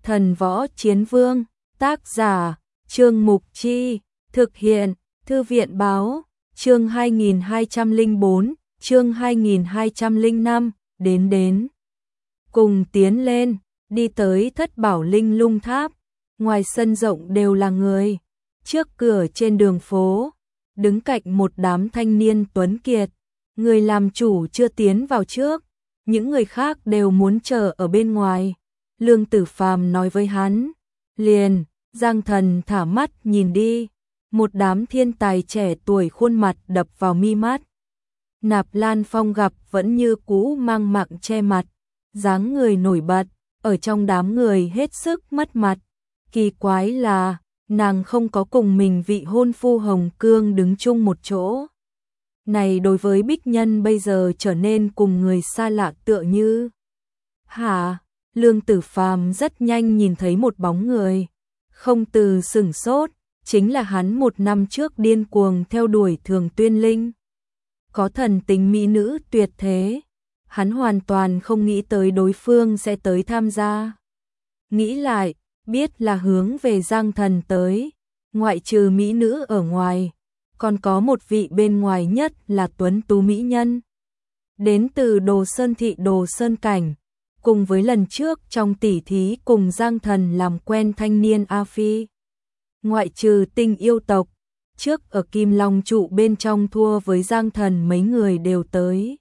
Thần Võ Chiến Vương, tác giả, Trương Mục Chi, thực hiện, Thư viện Báo, chương 2204, chương 2205, đến. Cùng tiến lên, đi tới Thất Bảo Linh Lung Tháp, ngoài sân rộng đều là người. Trước cửa trên đường phố, đứng cạnh một đám thanh niên tuấn kiệt, người làm chủ chưa tiến vào trước, những người khác đều muốn chờ ở bên ngoài. Lương Tử Phàm nói với hắn, liền, Giang Thần thả mắt nhìn đi, một đám thiên tài trẻ tuổi khuôn mặt đập vào mi mắt. Nạp Lan Phong gặp vẫn như cũ mang mạng che mặt, dáng người nổi bật, ở trong đám người hết sức mất mặt. Kỳ quái là, nàng không có cùng mình vị hôn phu Hồng Cương đứng chung một chỗ. Này đối với Bích Nhân bây giờ trở nên cùng người xa lạ tựa như. Hả? Lương Tử Phàm rất nhanh nhìn thấy một bóng người, không từ sửng sốt, chính là hắn một năm trước điên cuồng theo đuổi Thường Tuyên Linh. Có thần tính mỹ nữ tuyệt thế, hắn hoàn toàn không nghĩ tới đối phương sẽ tới tham gia. Nghĩ lại, biết là hướng về Giang Thần tới, ngoại trừ mỹ nữ ở ngoài, còn có một vị bên ngoài nhất là tuấn tú mỹ nhân. Đến từ Đồ Sơn thị Đồ Sơn Cảnh, cùng với lần trước trong tỉ thí cùng Giang Thần làm quen thanh niên A Phi. Ngoại trừ Tinh yêu tộc, trước ở Kim Long trụ bên trong thua với Giang Thần mấy người đều tới.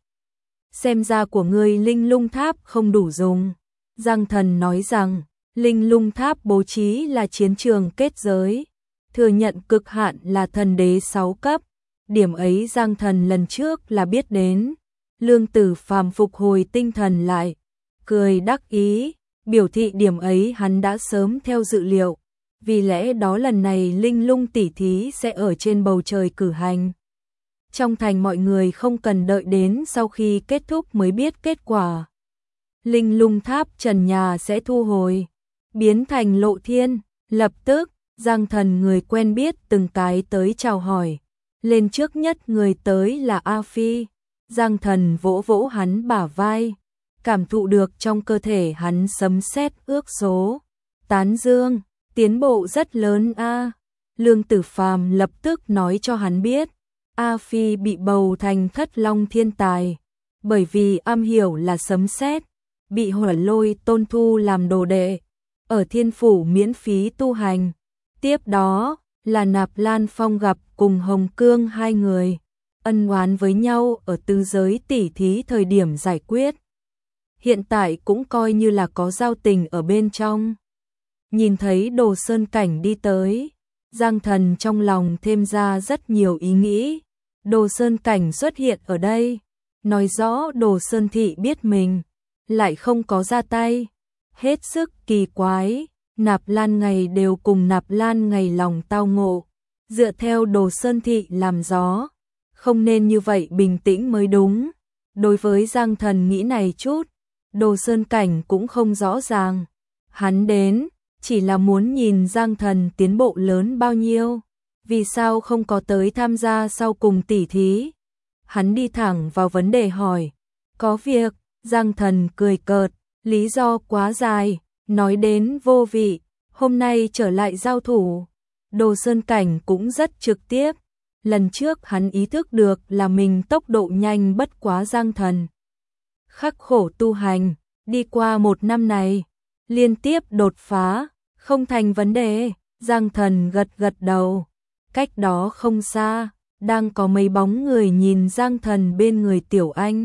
Xem ra của ngươi Linh Lung Tháp không đủ dùng. Giang Thần nói rằng, Linh Lung Tháp bố trí là chiến trường kết giới, thừa nhận cực hạn là thần đế 6 cấp. Điểm ấy Giang Thần lần trước là biết đến. Lương Tử Phàm phục hồi tinh thần lại, cười đắc ý, biểu thị điểm ấy hắn đã sớm theo dự liệu. Vì lẽ đó lần này Linh Lung tỉ thí sẽ ở trên bầu trời cử hành. Trong thành mọi người không cần đợi đến sau khi kết thúc mới biết kết quả. Linh Lung Tháp trần nhà sẽ thu hồi, biến thành lộ thiên. Lập tức, Giang Thần người quen biết từng cái tới chào hỏi. Lên trước nhất người tới là A Phi. Giang Thần vỗ vỗ hắn bả vai, cảm thụ được trong cơ thể hắn sấm sét ước số. Tán dương, tiến bộ rất lớn a. Lương Tử Phàm lập tức nói cho hắn biết, A Phi bị bầu thành Thất Long thiên tài, bởi vì am hiểu là sấm sét, bị Hỏa Lôi Tôn thu làm đồ đệ, ở Thiên Phủ miễn phí tu hành. Tiếp đó là Nạp Lan Phong gặp cùng Hồng Cương hai người, ân oán với nhau ở tứ giới tỉ thí thời điểm giải quyết. Hiện tại cũng coi như là có giao tình ở bên trong. Nhìn thấy Đồ Sơn Cảnh đi tới, Giang Thần trong lòng thêm ra rất nhiều ý nghĩ. Đồ Sơn Cảnh xuất hiện ở đây, nói rõ Đồ Sơn Thị biết mình, lại không có ra tay. Hết sức kỳ quái, Nạp Lan Ngày đều cùng Nạp Lan Ngày lòng tao ngộ, dựa theo Đồ Sơn Thị làm gió, không nên như vậy bình tĩnh mới đúng. Đối với Giang Thần nghĩ này chút, Đồ Sơn Cảnh cũng không rõ ràng. Hắn đến, chỉ là muốn nhìn Giang Thần tiến bộ lớn bao nhiêu, vì sao không có tới tham gia sau cùng tỉ thí. Hắn đi thẳng vào vấn đề hỏi, có việc. Giang Thần cười cợt, lý do quá dài, nói đến vô vị, hôm nay trở lại giao thủ. Đồ Sơn Cảnh cũng rất trực tiếp, lần trước hắn ý thức được là mình tốc độ nhanh bất quá Giang Thần. Khắc khổ tu hành, đi qua một năm này, liên tiếp đột phá, không thành vấn đề. Giang Thần gật gật đầu, cách đó không xa, đang có mấy bóng người nhìn Giang Thần bên người Tiểu Anh.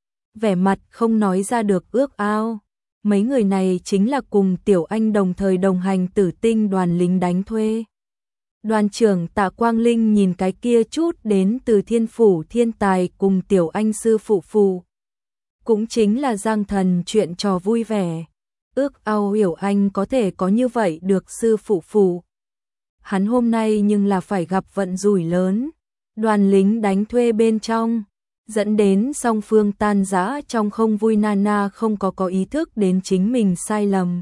Vẻ mặt không nói ra được ước ao. Mấy người này chính là cùng Tiểu Anh đồng thời đồng hành Tử Tinh đoàn lính đánh thuê. Đoàn trưởng Tạ Quang Linh nhìn cái kia chút đến từ Thiên Phủ thiên tài cùng Tiểu Anh sư phụ. Cũng chính là Giang Thần chuyện trò vui vẻ. Ước ao Hiểu Anh có thể có như vậy được sư phụ. Hắn hôm nay nhưng là phải gặp vận rủi lớn. Đoàn lính đánh thuê bên trong, dẫn đến song phương tan rã trong không vui. Nana không có ý thức đến chính mình sai lầm.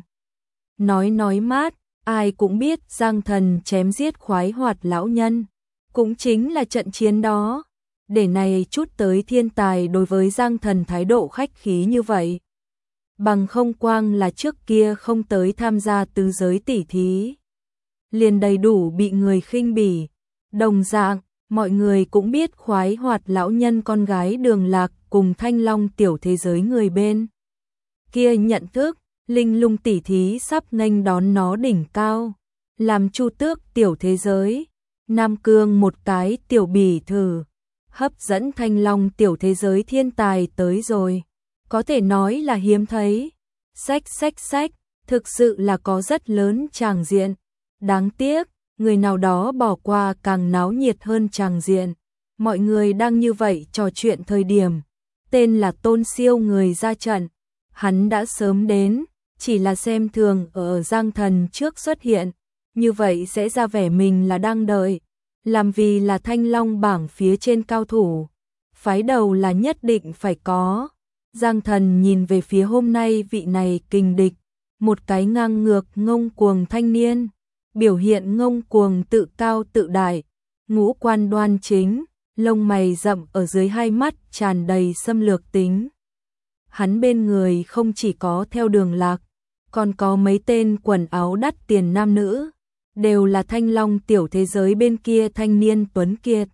Nói mát, ai cũng biết Giang Thần chém giết khoái hoạt lão nhân, cũng chính là trận chiến đó. Để này chút tới thiên tài đối với Giang Thần thái độ khách khí như vậy. bằng không quang là trước kia không tới tham gia tứ giới tỷ thí, liền đầy đủ bị người khinh bỉ. Đồng dạng, mọi người cũng biết khoái hoạt lão nhân con gái Đường Lạc cùng Thanh Long tiểu thế giới người bên kia nhận thức, linh lung tỷ thí sắp nghênh đón nó đỉnh cao, làm Chu Tước tiểu thế giới, Nam Cương một cái tiểu bỉ thử, hấp dẫn Thanh Long tiểu thế giới thiên tài tới rồi, có thể nói là hiếm thấy. Sách, thực sự là có rất lớn tràng diện. Đáng tiếc, người nào đó bỏ qua càng náo nhiệt hơn tràng diện. Mọi người đang như vậy trò chuyện thời điểm, tên là Tôn Siêu người ra trận, hắn đã sớm đến, chỉ là xem thường ở Giang Thần trước xuất hiện, như vậy sẽ ra vẻ mình là đang đợi, làm vì là Thanh Long bảng phía trên cao thủ, phái đầu là nhất định phải có. Giang Thần nhìn về phía hôm nay vị này kình địch, một cái ngang ngược ngông cuồng thanh niên, biểu hiện ngông cuồng tự cao tự đại, ngũ quan đoan chính, lông mày rậm ở dưới hai mắt tràn đầy xâm lược tính. Hắn bên người không chỉ có theo Đường Lạc, còn có mấy tên quần áo đắt tiền nam nữ, đều là Thanh Long tiểu thế giới bên kia thanh niên tuấn kiệt.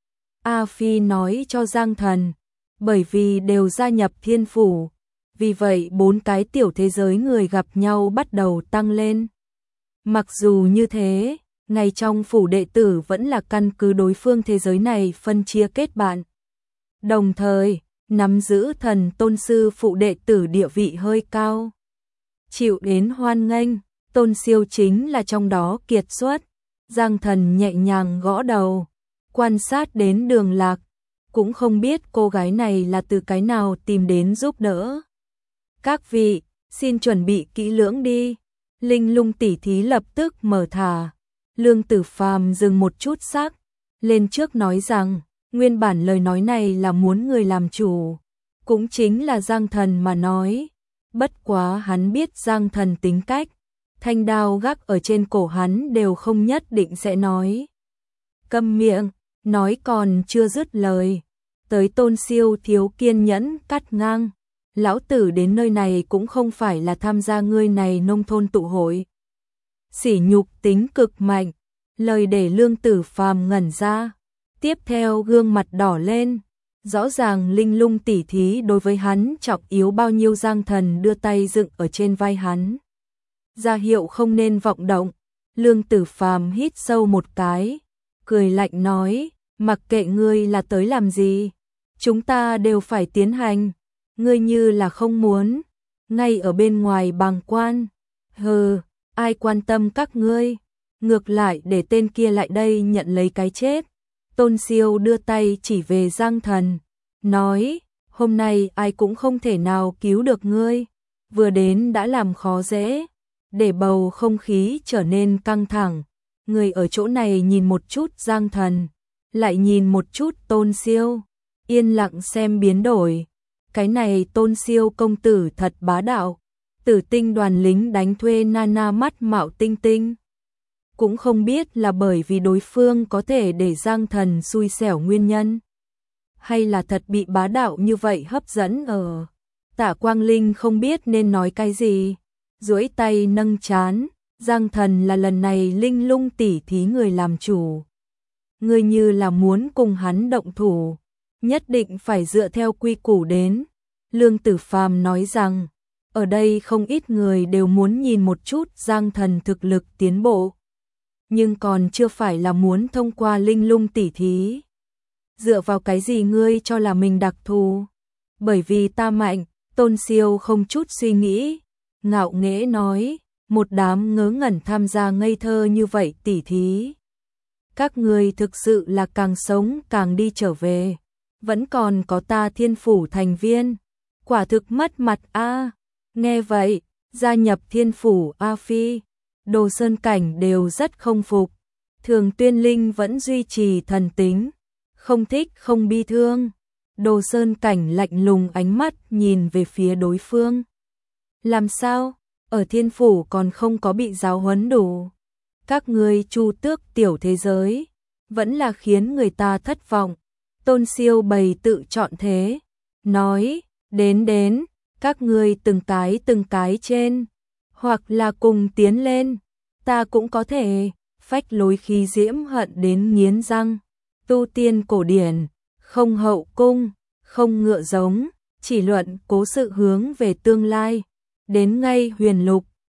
A Phi nói cho Giang Thần, bởi vì đều gia nhập Thiên Phủ, vì vậy 4 cái tiểu thế giới người gặp nhau bắt đầu tăng lên. Mặc dù như thế, ngay trong phủ đệ tử vẫn là căn cứ đối phương thế giới này phân chia kết bạn. Đồng thời, nắm giữ thần tôn sư phụ đệ tử địa vị hơi cao. Chịu đến hoan nghênh, Tôn Siêu chính là trong đó kiệt xuất. Giang Thần nhẹ nhàng gõ đầu, quan sát đến Đường Lạc, cũng không biết cô gái này là từ cái nào tìm đến giúp đỡ. Các vị, xin chuẩn bị kỹ lưỡng đi. Linh lung tỷ thí lập tức mở thả. Lương Tử Phàm dừng một chút sắc, lên trước nói rằng, nguyên bản lời nói này là muốn người làm chủ, cũng chính là Giang Thần mà nói. Bất quá hắn biết Giang Thần tính cách, thanh đao gác ở trên cổ hắn đều không nhất định sẽ nói. Câm miệng, nói còn chưa dứt lời, tới Tôn Siêu thiếu kiên nhẫn cắt ngang. Lão tử đến nơi này cũng không phải là tham gia ngươi này nông thôn tụ hội. Sỉ nhục tính cực mạnh, lời để Lương Tử Phàm ngẩn ra, tiếp theo gương mặt đỏ lên, rõ ràng linh lung tỉ thí đối với hắn trọng yếu bao nhiêu. Giang Thần đưa tay dựng ở trên vai hắn, ra hiệu không nên vọng động. Lương Tử Phàm hít sâu một cái, cười lạnh nói, mặc kệ ngươi là tới làm gì, chúng ta đều phải tiến hành. Ngươi như là không muốn, ngay ở bên ngoài bàng quan, hừ, ai quan tâm các ngươi, ngược lại để tên kia lại đây nhận lấy cái chết. Tôn Siêu đưa tay chỉ về Giang Thần, nói, hôm nay ai cũng không thể nào cứu được ngươi, vừa đến đã làm khó dễ, để bầu không khí trở nên căng thẳng. Người ở chỗ này nhìn một chút Giang Thần, lại nhìn một chút Tôn Siêu, yên lặng xem biến đổi. Cái này Tôn Siêu công tử thật bá đạo, Tử Tinh đoàn lính đánh thuê Nana mắt mạo tinh tinh. Cũng không biết là bởi vì đối phương có thể để Giang Thần xui xẻo nguyên nhân, hay là thật bị bá đạo như vậy hấp dẫn ở. Tạ Quang Linh không biết nên nói cái gì, duỗi tay nâng trán, Giang Thần là lần này linh lung tỉ thí người làm chủ. Người như là muốn cùng hắn động thủ, nhất định phải dựa theo quy củ đến. Lương Tử Phàm nói rằng, ở đây không ít người đều muốn nhìn một chút Giang Thần thực lực tiến bộ, nhưng còn chưa phải là muốn thông qua linh lung tỉ thí. Dựa vào cái gì ngươi cho là mình đặc thù? Bởi vì ta mạnh. Tôn Siêu không chút suy nghĩ, ngạo nghễ nói, một đám ngớ ngẩn tham gia ngây thơ như vậy tỉ thí. Các ngươi thực sự là càng sống càng đi trở về, vẫn còn có ta Thiên Phủ thành viên, quả thực mất mặt a. Nghe vậy, gia nhập Thiên Phủ A Phi, Đồ Sơn Cảnh đều rất không phục. Thường Tuyên Linh vẫn duy trì thần tính, không thích không bi thương. Đồ Sơn Cảnh lạnh lùng ánh mắt nhìn về phía đối phương. Làm sao? Ở Thiên Phủ còn không có bị giáo huấn đủ. Các ngươi Chu Tước tiểu thế giới, vẫn là khiến người ta thất vọng. Tôn Siêu bày tự chọn thế, nói, đến, các ngươi từng cái trên, hoặc là cùng tiến lên, ta cũng có thể, phách lối khí diễm hận đến nghiến răng, tu tiên cổ điển, không hậu cung, không ngựa giống, chỉ luận cố sự hướng về tương lai, đến ngay huyền lục,